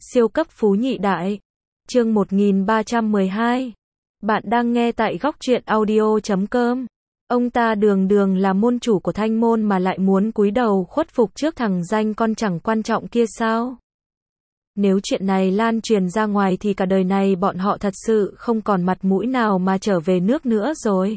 Siêu cấp phú nhị đại. Chương 1312. Bạn đang nghe tại góc truyện audio.com. Ông ta đường đường là môn chủ của Thanh môn mà lại muốn cúi đầu khuất phục trước thằng danh con chẳng quan trọng kia sao? Nếu chuyện này lan truyền ra ngoài thì cả đời này bọn họ thật sự không còn mặt mũi nào mà trở về nước nữa rồi.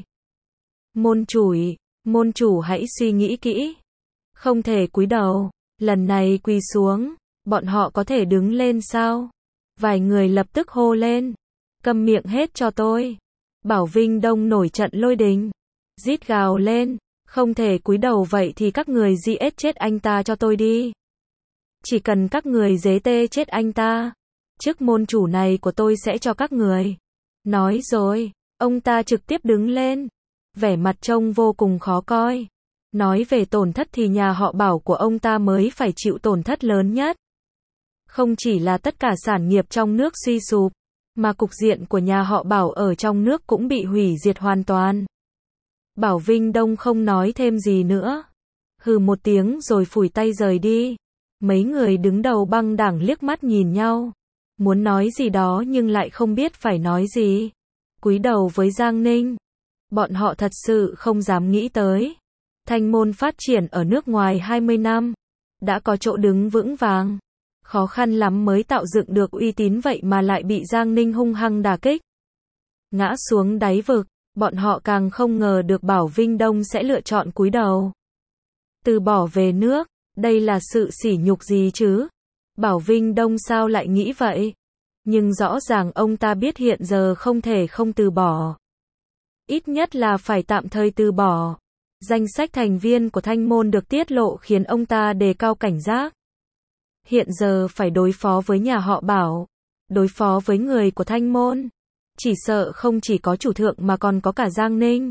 Môn chủ hãy suy nghĩ kỹ. Không thể cúi đầu, lần này quỳ xuống, bọn họ có thể đứng lên sao? Vài người lập tức hô lên. Câm miệng hết cho tôi. Bảo Vinh Đông nổi trận lôi đình. Rít gào lên. Không thể cúi đầu vậy thì các người giết chết anh ta cho tôi đi. Chỉ cần các người giết chết anh ta, chức môn chủ này của tôi sẽ cho các người. Nói rồi, ông ta trực tiếp đứng lên. Vẻ mặt trông vô cùng khó coi. Nói về tổn thất thì nhà họ Bảo của ông ta mới phải chịu tổn thất lớn nhất. Không chỉ là tất cả sản nghiệp trong nước suy sụp, mà cục diện của nhà họ Bảo ở trong nước cũng bị hủy diệt hoàn toàn. Bảo Vinh Đông không nói thêm gì nữa. Hừ một tiếng rồi phủi tay rời đi. Mấy người đứng đầu băng đảng liếc mắt nhìn nhau. Muốn nói gì đó nhưng lại không biết phải nói gì. Cúi đầu với Giang Ninh. Bọn họ thật sự không dám nghĩ tới. Thanh môn phát triển ở nước ngoài 20 năm. Đã có chỗ đứng vững vàng. Khó khăn lắm mới tạo dựng được uy tín vậy mà lại bị Giang Ninh hung hăng đả kích. Ngã xuống đáy vực, bọn họ càng không ngờ được Bảo Vinh Đông sẽ lựa chọn cúi đầu. Từ bỏ về nước, đây là sự sỉ nhục gì chứ? Bảo Vinh Đông sao lại nghĩ vậy? Nhưng rõ ràng ông ta biết hiện giờ không thể không từ bỏ. Ít nhất là phải tạm thời từ bỏ. Danh sách thành viên của Thanh môn được tiết lộ khiến ông ta đề cao cảnh giác. Hiện giờ phải đối phó với nhà họ Bảo, đối phó với người của Thanh môn. Chỉ sợ không chỉ có chủ thượng mà còn có cả Giang Ninh.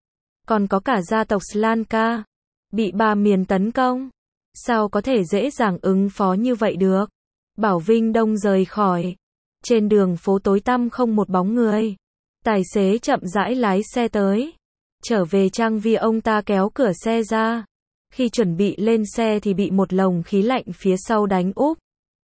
Còn có cả gia tộc Slanka. Bị ba miền tấn công. Sao có thể dễ dàng ứng phó như vậy được? Bảo Vinh Đông rời khỏi. Trên đường phố tối tăm không một bóng người. Tài xế chậm rãi lái xe tới. Trở về trang viên ông ta kéo cửa xe ra. Khi chuẩn bị lên xe thì bị một lồng khí lạnh phía sau đánh úp.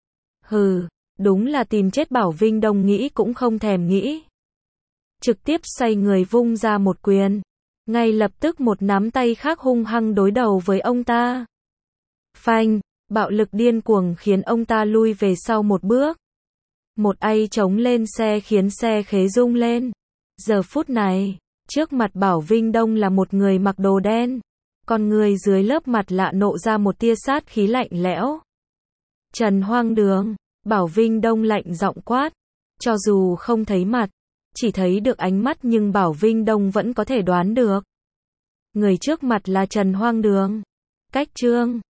Hừ, đúng là tìm chết. Bảo Vinh Đông nghĩ cũng không thèm nghĩ. Trực tiếp xoay người vung ra một quyền. Ngay lập tức một nắm tay khác hung hăng đối đầu với ông ta. Phanh, bạo lực điên cuồng khiến ông ta lui về sau một bước. Một ai chống lên xe khiến xe khế rung lên. Giờ phút này, trước mặt Bảo Vinh Đông là một người mặc đồ đen. Con người dưới lớp mặt lạ nộ ra một tia sát khí lạnh lẽo. Trần Hoang Đường, Bảo Vinh Đông lạnh giọng quát. Cho dù không thấy mặt, chỉ thấy được ánh mắt nhưng Bảo Vinh Đông vẫn có thể đoán được. Người trước mặt là Trần Hoang Đường. Cách Trương.